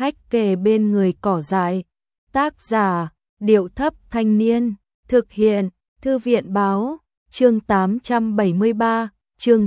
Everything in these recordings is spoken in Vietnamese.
hách kề bên người cỏ dại. Tác giả, Điệu Thấp Thanh Niên. Thực hiện, Thư viện Báo. Chương 873, chương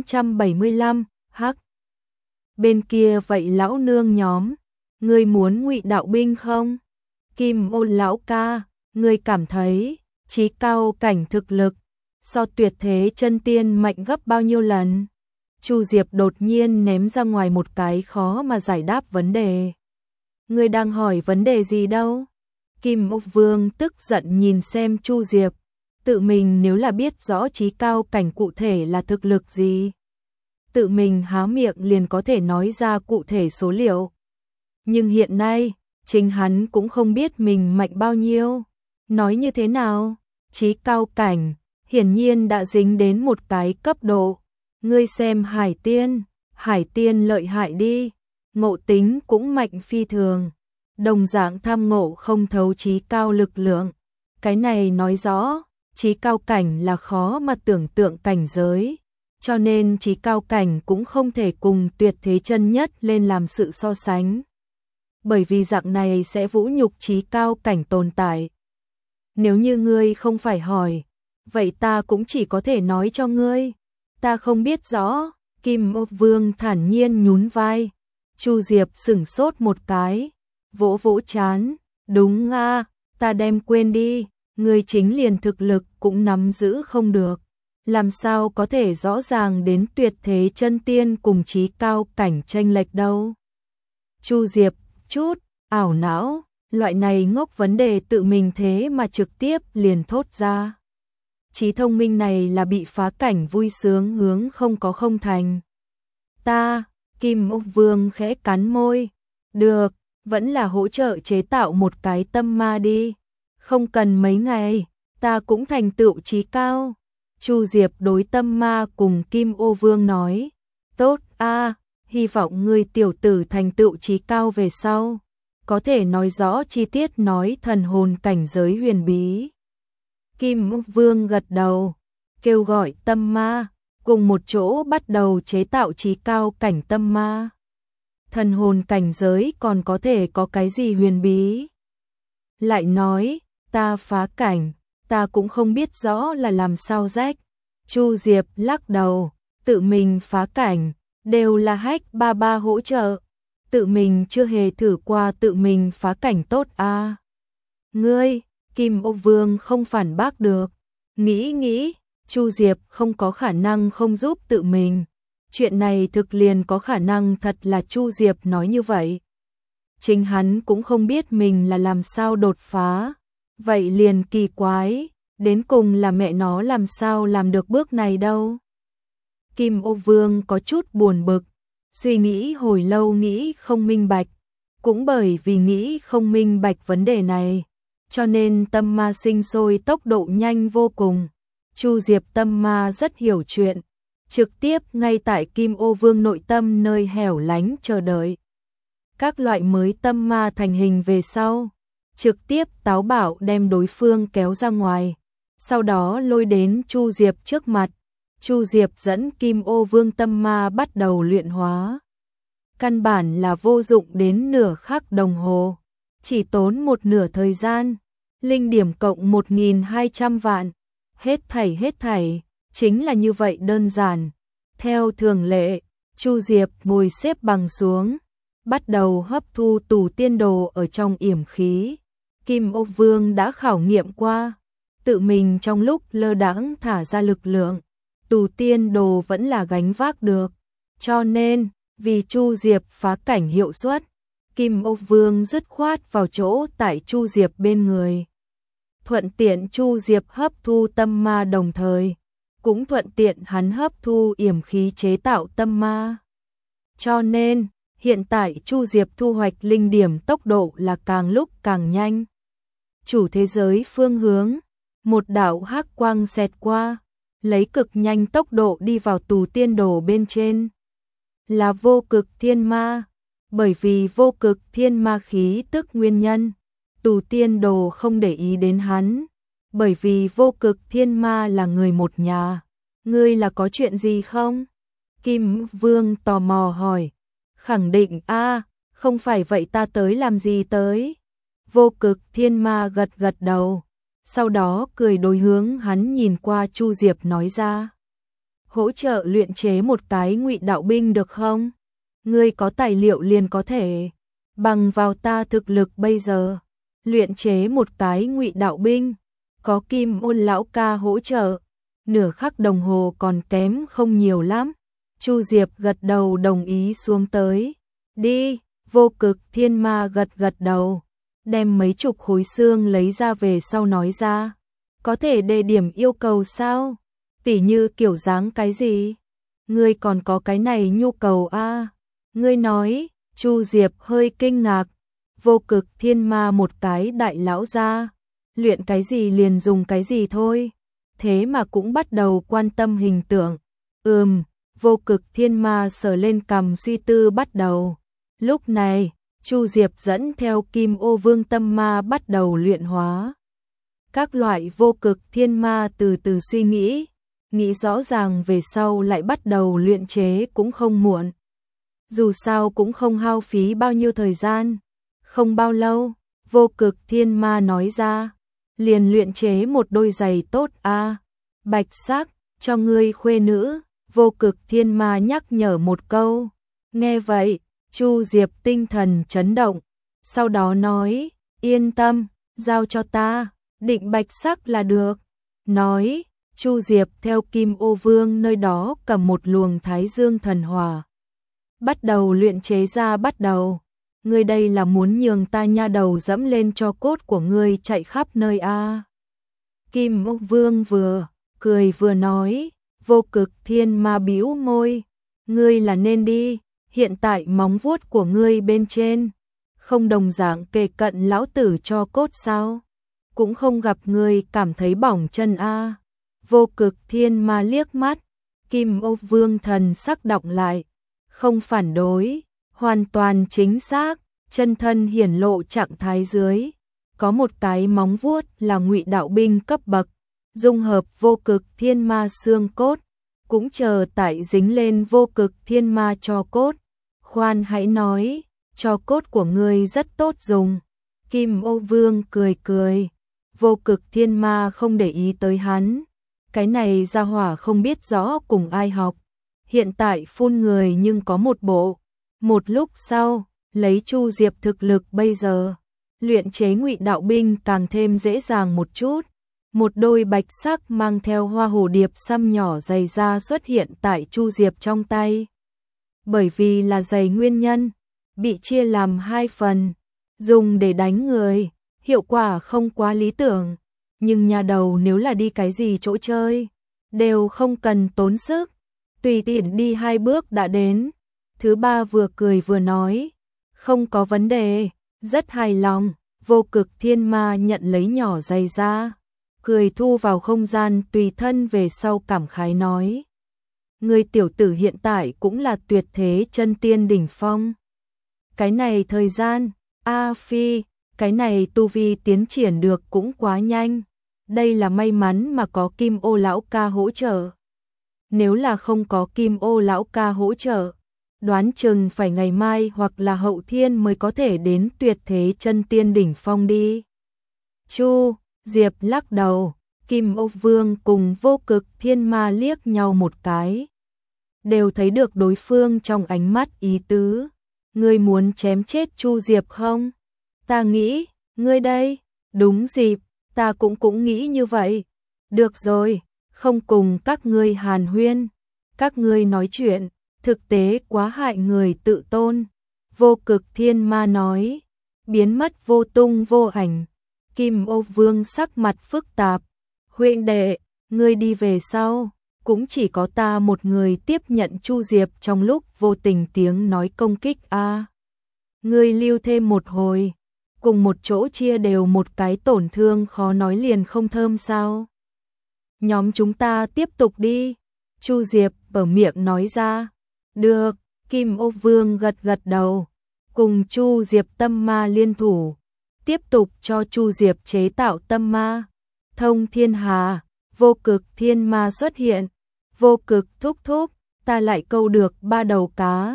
875, hắc. Bên kia vậy lão nương nhóm, ngươi muốn ngụy đạo binh không? Kim Ô lão ca, ngươi cảm thấy chí cao cảnh thực lực so tuyệt thế chân tiên mạnh gấp bao nhiêu lần? Chu Diệp đột nhiên ném ra ngoài một cái khó mà giải đáp vấn đề. Ngươi đang hỏi vấn đề gì đâu? Kim Ô Vương tức giận nhìn xem Chu Diệp, tự mình nếu là biết rõ chí cao cảnh cụ thể là thực lực gì, tự mình há miệng liền có thể nói ra cụ thể số liệu. Nhưng hiện nay, chính hắn cũng không biết mình mạnh bao nhiêu. Nói như thế nào? Chí cao cảnh, hiển nhiên đã dính đến một cái cấp độ. Ngươi xem Hải Tiên lợi hại đi, ngộ tính cũng mạnh phi thường. Đồng dạng tham ngộ không thấu chí cao lực lượng. Cái này nói rõ, chí cao cảnh là khó mà tưởng tượng cảnh giới. Cho nên chí cao cảnh cũng không thể cùng tuyệt thế chân nhất lên làm sự so sánh. Bởi vì dạng này sẽ vũ nhục chí cao cảnh tồn tại. Nếu như ngươi không phải hỏi, vậy ta cũng chỉ có thể nói cho ngươi. Ta không biết rõ. Kim Ô Vương thản nhiên nhún vai. Chu Diệp sửng sốt một cái, vỗ vỗ trán. Đúng a, ta đem quên đi, ngươi chính liền thực lực cũng nắm giữ không được. Làm sao có thể rõ ràng đến tuyệt thế chân tiên cùng chí cao cảnh chênh lệch đâu. Chu Diệp chút ảo não, loại này ngốc vấn đề tự mình thế mà trực tiếp liền thốt ra. Trí thông minh này là bị phá cảnh vui sướng hướng không có không thành. Ta, Kim Ô Vương khẽ cắn môi. Được, vẫn là hỗ trợ chế tạo một cái tâm ma đi. Không cần mấy ngày, ta cũng thành tựu chí cao. Chu Diệp đối tâm ma cùng Kim Ô Vương nói. Tốt a, hy vọng ngươi tiểu tử thành tựu chí cao về sau. Có thể nói rõ chi tiết nói thần hồn cảnh giới huyền bí. Kim Ô Vương gật đầu, kêu gọi tâm ma, cùng một chỗ bắt đầu chế tạo chí cao cảnh tâm ma. Thần hồn cảnh giới còn có thể có cái gì huyền bí? Lại nói, ta phá cảnh, ta cũng không biết rõ là làm sao rách. Chu Diệp lắc đầu, tự mình phá cảnh, đều là hách ba ba hỗ trợ. Tự mình chưa hề thử qua tự mình phá cảnh tốt a. Ngươi, Kim Ô Vương không phản bác được. Nghĩ, Chu Diệp không có khả năng không giúp tự mình. Chuyện này thực liền có khả năng thật là Chu Diệp nói như vậy. Chính hắn cũng không biết mình là làm sao đột phá. Vậy liền kỳ quái, đến cùng là mẹ nó làm sao làm được bước này đâu. Kim Ô Vương có chút buồn bực, suy nghĩ hồi lâu nghĩ không minh bạch. Cũng bởi vì nghĩ không minh bạch vấn đề này, cho nên tâm ma sinh sôi tốc độ nhanh vô cùng. Chu Diệp tâm ma rất hiểu chuyện, trực tiếp ngay tại Kim Ô Vương nội tâm nơi hẻo lánh chờ đợi. Các loại mới tâm ma thành hình về sau, trực tiếp táo bạo đem đối phương kéo ra ngoài, sau đó lôi đến Chu Diệp trước mặt. Chu Diệp dẫn Kim Ô Vương tâm ma bắt đầu luyện hóa. Căn bản là vô dụng đến nửa khắc đồng hồ, chỉ tốn một nửa thời gian. Linh điểm cộng 1.200 vạn, hết thảy, chính là như vậy đơn giản. Theo thường lệ, Chu Diệp ngồi xếp bằng xuống, bắt đầu hấp thu tù tiên đồ ở trong yểm khí. Kim Ô Vương đã khảo nghiệm qua, tự mình trong lúc lơ đãng thả ra lực lượng, tù tiên đồ vẫn là gánh vác được. Cho nên, vì Chu Diệp phá cảnh hiệu suất, Kim Ô Vương dứt khoát vào chỗ tại Chu Diệp bên người. Thuận tiện Chu Diệp hấp thu tâm ma đồng thời, cũng thuận tiện hắn hấp thu yểm khí chế tạo tâm ma. Cho nên, hiện tại Chu Diệp thu hoạch linh điểm tốc độ là càng lúc càng nhanh. Chủ thế giới phương hướng, một đạo hắc quang xẹt qua, lấy cực nhanh tốc độ đi vào tù tiên đồ bên trên. Là vô cực thiên ma, bởi vì vô cực thiên ma khí tức nguyên nhân, tù tiên đồ không để ý đến hắn, bởi vì vô cực thiên ma là người một nhà. Ngươi là có chuyện gì không? Kim Vương tò mò hỏi. Khẳng định a, Không phải vậy ta tới làm gì tới? Vô Cực Thiên Ma gật gật đầu, sau đó cười đối hướng hắn nhìn qua Chu Diệp nói ra. Hỗ trợ luyện chế một cái ngụy đạo binh được không? Ngươi có tài liệu liền có thể. Bằng vào ta thực lực bây giờ, luyện chế một cái ngụy đạo binh, có Kim Ôn lão ca hỗ trợ, nửa khắc đồng hồ còn kém không nhiều lắm. Chu Diệp gật đầu đồng ý xuống tới. Đi, Vô Cực Thiên Ma gật gật đầu, đem mấy chục khối xương lấy ra về sau nói ra. Có thể đề điểm yêu cầu sao? Tỉ như kiểu dáng cái gì? Ngươi còn có cái này nhu cầu a? Ngươi nói, Chu Diệp hơi kinh ngạc. Vô Cực Thiên Ma một cái đại lão gia, luyện cái gì liền dùng cái gì thôi. Thế mà cũng bắt đầu quan tâm hình tượng. Vô Cực Thiên Ma sờ lên cằm suy tư bắt đầu. Lúc này, Chu Diệp dẫn theo Kim Ô Vương Tâm Ma bắt đầu luyện hóa. Các loại Vô Cực Thiên Ma từ từ suy nghĩ rõ ràng về sau lại bắt đầu luyện chế cũng không muộn. Dù sao cũng không hao phí bao nhiêu thời gian. Không bao lâu, Vô Cực Thiên Ma nói ra, liền luyện chế một đôi giày tốt a, bạch sắc, cho ngươi khuê nữ. Vô Cực Thiên Ma nhắc nhở một câu. Nghe vậy, Chu Diệp tinh thần chấn động, sau đó nói, yên tâm, giao cho ta, định bạch sắc là được. Nói, Chu Diệp theo Kim Ô Vương nơi đó cầm một luồng Thái Dương thần hỏa, bắt đầu luyện chế ra bắt đầu. Ngươi đây là muốn nhường ta nha đầu dẫm lên cho cốt của ngươi chạy khắp nơi a? Kim Ô Vương vừa cười vừa nói. Vô Cực Thiên Ma bĩu môi, ngươi là nên đi, hiện tại móng vuốt của ngươi bên trên, không đồng dạng kề cận lão tử cho cốt sao? Cũng không gặp ngươi cảm thấy bỏng chân a? Vô Cực Thiên Ma liếc mắt, Kim Ô Vương thần sắc đọc lại, không phản đối, hoàn toàn chính xác, chân thân hiển lộ trạng thái dưới, có một cái móng vuốt là ngụy đạo binh cấp bậc. Dung hợp Vô Cực Thiên Ma xương cốt, cũng chờ tại dính lên Vô Cực Thiên Ma cho cốt. Khoan hãy nói, cho cốt của ngươi rất tốt dùng. Kim Ô Vương cười cười, Vô Cực Thiên Ma không để ý tới hắn. Cái này gia hỏa không biết rõ cùng ai học. Hiện tại phun người nhưng có một bộ. Một lúc sau, lấy Chu Diệp thực lực bây giờ, luyện chế ngụy đạo binh càng thêm dễ dàng một chút. Một đôi bạch sắc mang theo hoa hồ điệp xăm nhỏ dày da xuất hiện tại Chu Diệp trong tay. Bởi vì là giày nguyên nhân, bị chia làm hai phần, dùng để đánh người, hiệu quả không quá lý tưởng. Nhưng nhà đầu nếu là đi cái gì chỗ chơi, đều không cần tốn sức, tùy tiện đi 2 bước đã đến. Thứ ba vừa cười vừa nói, không có vấn đề, rất hài lòng. Vô Cực Thiên Ma nhận lấy nhỏ giày da, cười thu vào không gian tùy thân về sau cảm khái nói. Người tiểu tử hiện tại cũng là tuyệt thế chân tiên đỉnh phong. Cái này thời gian, A Phi, cái này tu vi tiến triển được cũng quá nhanh. Đây là may mắn mà có Kim Ô lão ca hỗ trợ. Nếu là không có Kim Ô lão ca hỗ trợ, đoán chừng phải ngày mai hoặc là hậu thiên mới có thể đến tuyệt thế chân tiên đỉnh phong đi. Chu Diệp lắc đầu, Kim Ô Vương cùng Vô Cực Thiên Ma liếc nhau một cái. Đều thấy được đối phương trong ánh mắt ý tứ. Ngươi muốn chém chết Chu Diệp không? Ta nghĩ, ngươi đây, đúng dịp, ta cũng nghĩ như vậy. Được rồi, không cùng các ngươi hàn huyên. Các ngươi nói chuyện, thực tế quá hại người tự tôn. Vô Cực Thiên Ma nói, biến mất vô tung vô ảnh. Kim Ô Vương sắc mặt phức tạp. Huynh đệ, ngươi đi về sau, cũng chỉ có ta một người tiếp nhận Chu Diệp trong lúc vô tình tiếng nói công kích a. Ngươi lưu thêm một hồi, cùng một chỗ chia đều một cái tổn thương khó nói liền không thơm sao? Nhóm chúng ta tiếp tục đi. Chu Diệp bở miệng nói ra. Được, Kim Ô Vương gật gật đầu, cùng Chu Diệp tâm ma liên thủ, tiếp tục cho Chu Diệp chế tạo tâm ma. Thông Thiên Hà, Vô Cực Thiên Ma xuất hiện. Vô Cực thúc thúc, ta lại câu được 3 đầu cá.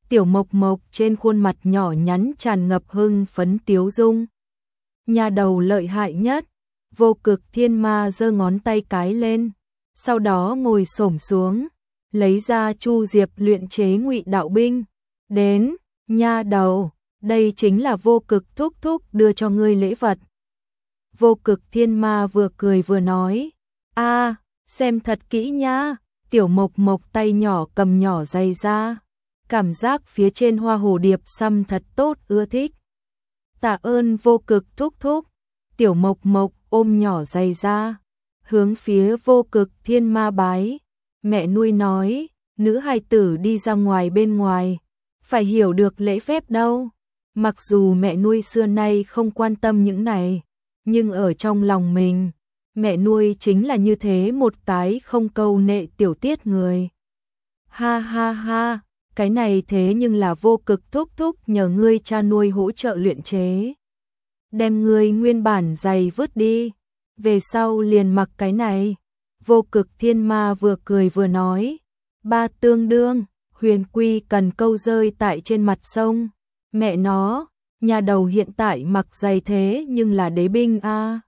Tiểu Mộc Mộc trên khuôn mặt nhỏ nhắn tràn ngập hưng phấn tiếu dung. Nhà đầu lợi hại nhất. Vô Cực Thiên Ma giơ ngón tay cái lên, sau đó ngồi xổm xuống, lấy ra Chu Diệp luyện chế ngụy đạo binh. Đến, nha đầu, đây chính là Vô Cực thúc thúc đưa cho ngươi lễ vật. Vô Cực Thiên Ma vừa cười vừa nói, a, xem thật kỹ nha. Tiểu Mộc Mộc tay nhỏ cầm nhỏ giày ra, cảm giác phía trên hoa hồ điệp xăm thật tốt, ưa thích. Tạ ơn Vô Cực thúc thúc. Tiểu Mộc Mộc ôm nhỏ giày ra, hướng phía Vô Cực Thiên Ma bái. Mẹ nuôi nói, nữ hài tử đi ra ngoài bên ngoài, phải hiểu được lễ phép đâu. Mặc dù mẹ nuôi xưa nay không quan tâm những này, nhưng ở trong lòng mình, mẹ nuôi chính là như thế một cái không câu nệ tiểu tiết người. Ha ha ha, cái này thế nhưng là Vô Cực thúc thúc nhờ ngươi cha nuôi hỗ trợ luyện chế. Đem ngươi nguyên bản giày vứt đi, về sau liền mặc cái này. Vô Cực Thiên Ma vừa cười vừa nói, ba tương đương, Huyền Quy cần câu rơi tại trên mặt sông. Mẹ nó, nhà đầu hiện tại mặc giày thế nhưng là đế binh a.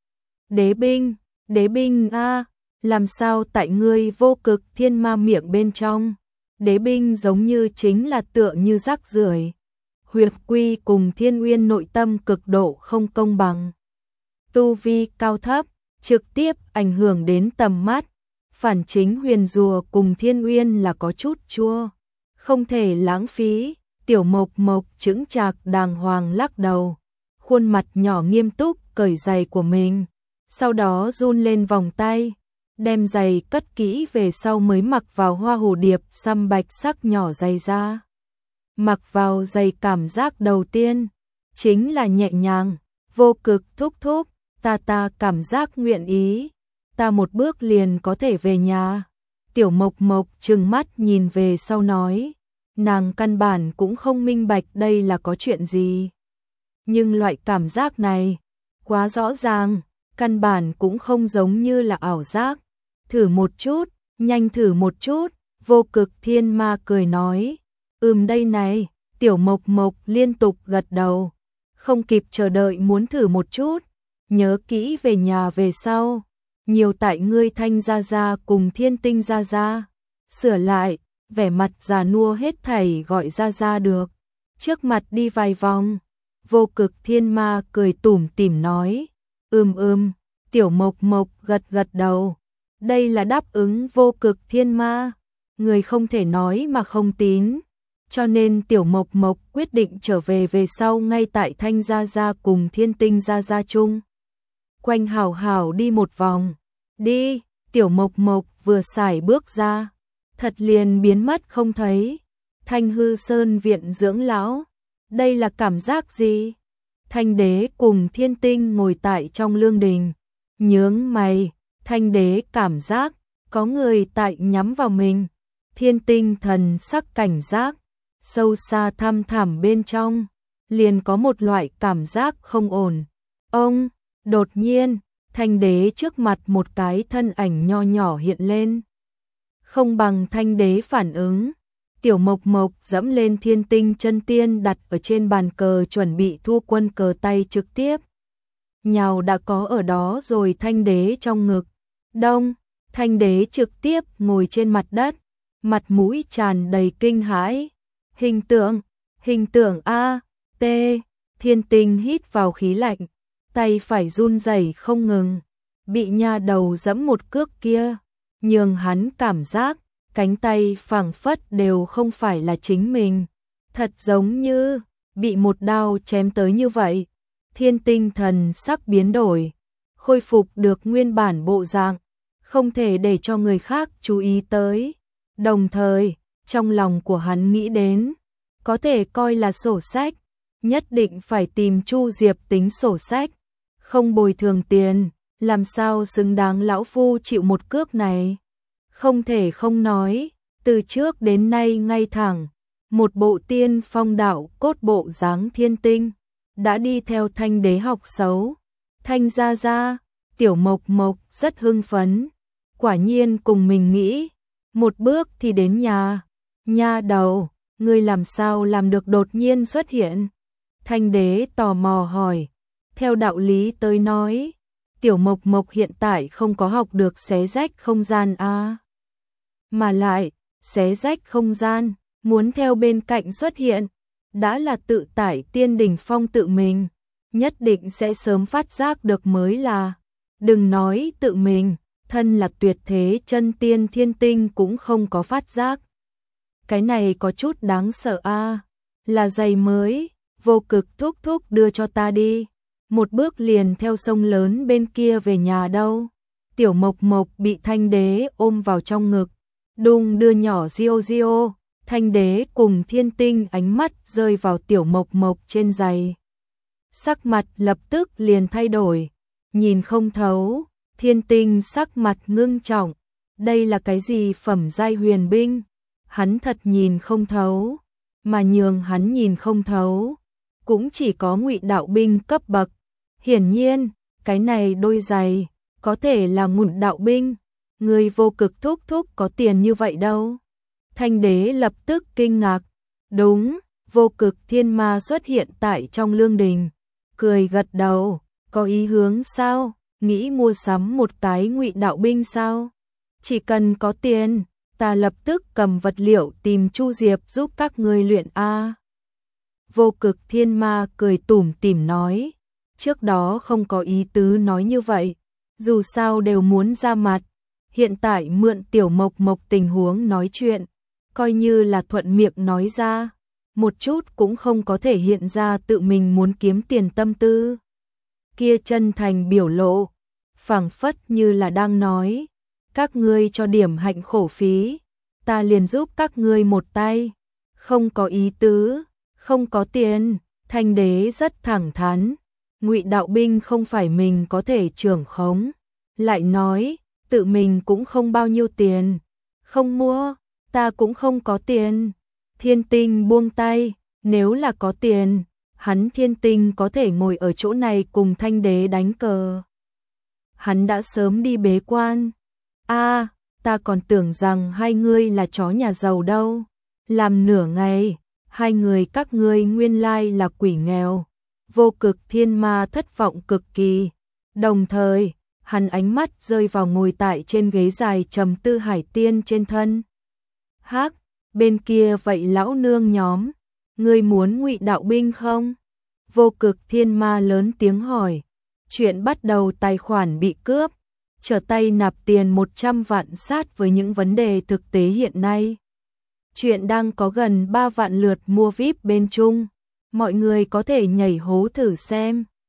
Đế binh a, làm sao tại ngươi Vô Cực Thiên Ma miệng bên trong, đế binh giống như chính là tựa như rác rưởi. Huyền Quy cùng Thiên Uyên nội tâm cực độ không công bằng. Tu vi cao thấp, trực tiếp ảnh hưởng đến tầm mắt. Phản chính Huyền Rùa cùng Thiên Uyên là có chút chua, không thể lãng phí. Tiểu Mộc Mộc chững chạc đàng hoàng lắc đầu, khuôn mặt nhỏ nghiêm túc cởi giày của mình, sau đó run lên vòng tay, đem giày cất kỹ về sau mới mặc vào hoa hồ điệp xăm bạch sắc nhỏ giày ra. Mặc vào giày cảm giác đầu tiên chính là nhẹ nhàng. Vô Cực thúc thúc, ta cảm giác nguyện ý, ta một bước liền có thể về nhà. Tiểu Mộc Mộc trừng mắt nhìn về sau nói, nàng căn bản cũng không minh bạch đây là có chuyện gì. Nhưng loại cảm giác này quá rõ ràng, căn bản cũng không giống như là ảo giác. Thử một chút, nhanh thử một chút. Vô Cực Thiên Ma cười nói, đây này. Tiểu Mộc Mộc liên tục gật đầu, không kịp chờ đợi muốn thử một chút. Nhớ kỹ về nhà về sau, nhiều tại ngươi Thanh gia gia cùng Thiên Tinh gia gia. Sửa lại, vẻ mặt già nua hết thảy gọi gia gia được. Trước mặt đi vài vòng, Vô Cực Thiên Ma cười tủm tỉm nói, Tiểu Mộc Mộc gật đầu. Đây là đáp ứng Vô Cực Thiên Ma, người không thể nói mà không tín. Cho nên Tiểu Mộc Mộc quyết định trở về sau ngay tại Thanh gia gia cùng Thiên Tinh gia gia chung quanh hảo hảo đi một vòng. Đi, Tiểu Mộc Mộc vừa xài bước ra, thật liền biến mất không thấy. Thanh Hư Sơn viện dưỡng lão, đây là cảm giác gì? Thanh Đế cùng Thiên Tinh ngồi tại trong lương đình, nhướng mày. Thanh Đế cảm giác có người tại nhắm vào mình. Thiên Tinh thần sắc cảnh giác, sâu xa thăm thẳm bên trong, liền có một loại cảm giác không ổn. Đột nhiên, Thanh Đế trước mặt một cái thân ảnh nho nhỏ hiện lên. Không bằng Thanh Đế phản ứng, Tiểu Mộc Mộc dẫm lên Thiên Tinh chân tiên đặt ở trên bàn cờ chuẩn bị thu quân cờ tay trực tiếp. Nhào đã có ở đó rồi Thanh Đế trong ngực. Đông, Thanh Đế trực tiếp ngồi trên mặt đất, mặt mũi tràn đầy kinh hãi. Hình tượng A, T, Thiên Tinh hít vào khí lạnh, tay phải run rẩy không ngừng. Bị nha đầu dẫm một cước kia, nhường hắn cảm giác cánh tay phảng phất đều không phải là chính mình, thật giống như bị một đao chém tới như vậy. Thiên Tinh thần sắc biến đổi, khôi phục được nguyên bản bộ dạng, không thể để cho người khác chú ý tới. Đồng thời, trong lòng của hắn nghĩ đến, có thể coi là sổ sách, nhất định phải tìm Chu Diệp tính sổ sách, không bồi thường tiền, làm sao xứng đáng lão phu chịu một cước này. Không thể không nói, từ trước đến nay ngay thẳng, một bộ tiên phong đạo cốt bộ dáng Thiên Tinh, đã đi theo Thanh Đế học xấu. Thanh gia gia, Tiểu Mộc Mộc rất hưng phấn, quả nhiên cùng mình nghĩ, một bước thì đến nhà. Nha đầu, ngươi làm sao làm được đột nhiên xuất hiện? Thanh đế tò mò hỏi. Theo đạo lý tới nói, Tiểu Mộc Mộc hiện tại không có học được xé rách không gian a. Mà lại, xé rách không gian, muốn theo bên cạnh xuất hiện, đã là tự tải tiên đỉnh phong tự mình, nhất định sẽ sớm phát giác được mới là. Đừng nói tự mình, thân là tuyệt thế chân tiên thiên tinh cũng không có phát giác. Cái này có chút đáng sợ a. Là giày mới, Vô Cực thúc thúc đưa cho ta đi. Một bước liền theo sông lớn bên kia về nhà đâu. Tiểu Mộc Mộc bị Thanh đế ôm vào trong ngực, đung đưa nhỏ Diêu Diêu. Thanh đế cùng Thiên Tinh ánh mắt rơi vào Tiểu Mộc Mộc trên giày. Sắc mặt lập tức liền thay đổi, nhìn không thấu. Thiên Tinh sắc mặt ngưng trọng, đây là cái gì phẩm giai huyền binh? Hắn thật nhìn không thấu, mà nhường hắn nhìn không thấu, cũng chỉ có Ngụy đạo binh cấp bậc. Hiển nhiên, cái này đôi giày có thể là Ngụy đạo binh, người Vô Cực thúc thúc có tiền như vậy đâu. Thanh đế lập tức kinh ngạc, đúng, Vô Cực thiên ma xuất hiện tại trong lương đình, cười gật đầu, có ý hướng sao, nghĩ mua sắm một cái Ngụy đạo binh sao? Chỉ cần có tiền, ta lập tức cầm vật liệu tìm Chu Diệp giúp các ngươi luyện a. Vô Cực thiên ma cười tủm tỉm nói, trước đó không có ý tứ nói như vậy, dù sao đều muốn ra mặt, hiện tại mượn Tiểu Mộc Mộc tình huống nói chuyện, coi như là thuận miệng nói ra, một chút cũng không có thể hiện ra tự mình muốn kiếm tiền tâm tư. Kia chân thành biểu lộ, phảng phất như là đang nói, các ngươi cho điểm hạnh khổ phí, ta liền giúp các ngươi một tay, không có ý tứ, không có tiền. Thanh đế rất thẳng thắn, Ngụy đạo binh không phải mình có thể trưởng khống, lại nói, tự mình cũng không bao nhiêu tiền, không mua, ta cũng không có tiền. Thiên Tinh buông tay, nếu là có tiền, hắn Thiên Tinh có thể ngồi ở chỗ này cùng Thanh đế đánh cờ. Hắn đã sớm đi bế quan. A, ta còn tưởng rằng hai ngươi là chó nhà giàu đâu. Làm nửa ngày, hai người các ngươi nguyên lai là quỷ nghèo. Vô Cực thiên ma thất vọng cực kỳ. Đồng thời, hắn ánh mắt rơi vào ngồi tại trên ghế dài trầm tư Hải Tiên trên thân. Hắc, bên kia vậy lão nương nhóm, ngươi muốn Ngụy đạo binh không? Vô Cực thiên ma lớn tiếng hỏi. Chuyện bắt đầu tài khoản bị cướp, trở tay nạp tiền 100 vạn sát với những vấn đề thực tế hiện nay. Chuyện đang có gần 3 vạn lượt mua VIP bên Trung, mọi người có thể nhảy hố thử xem.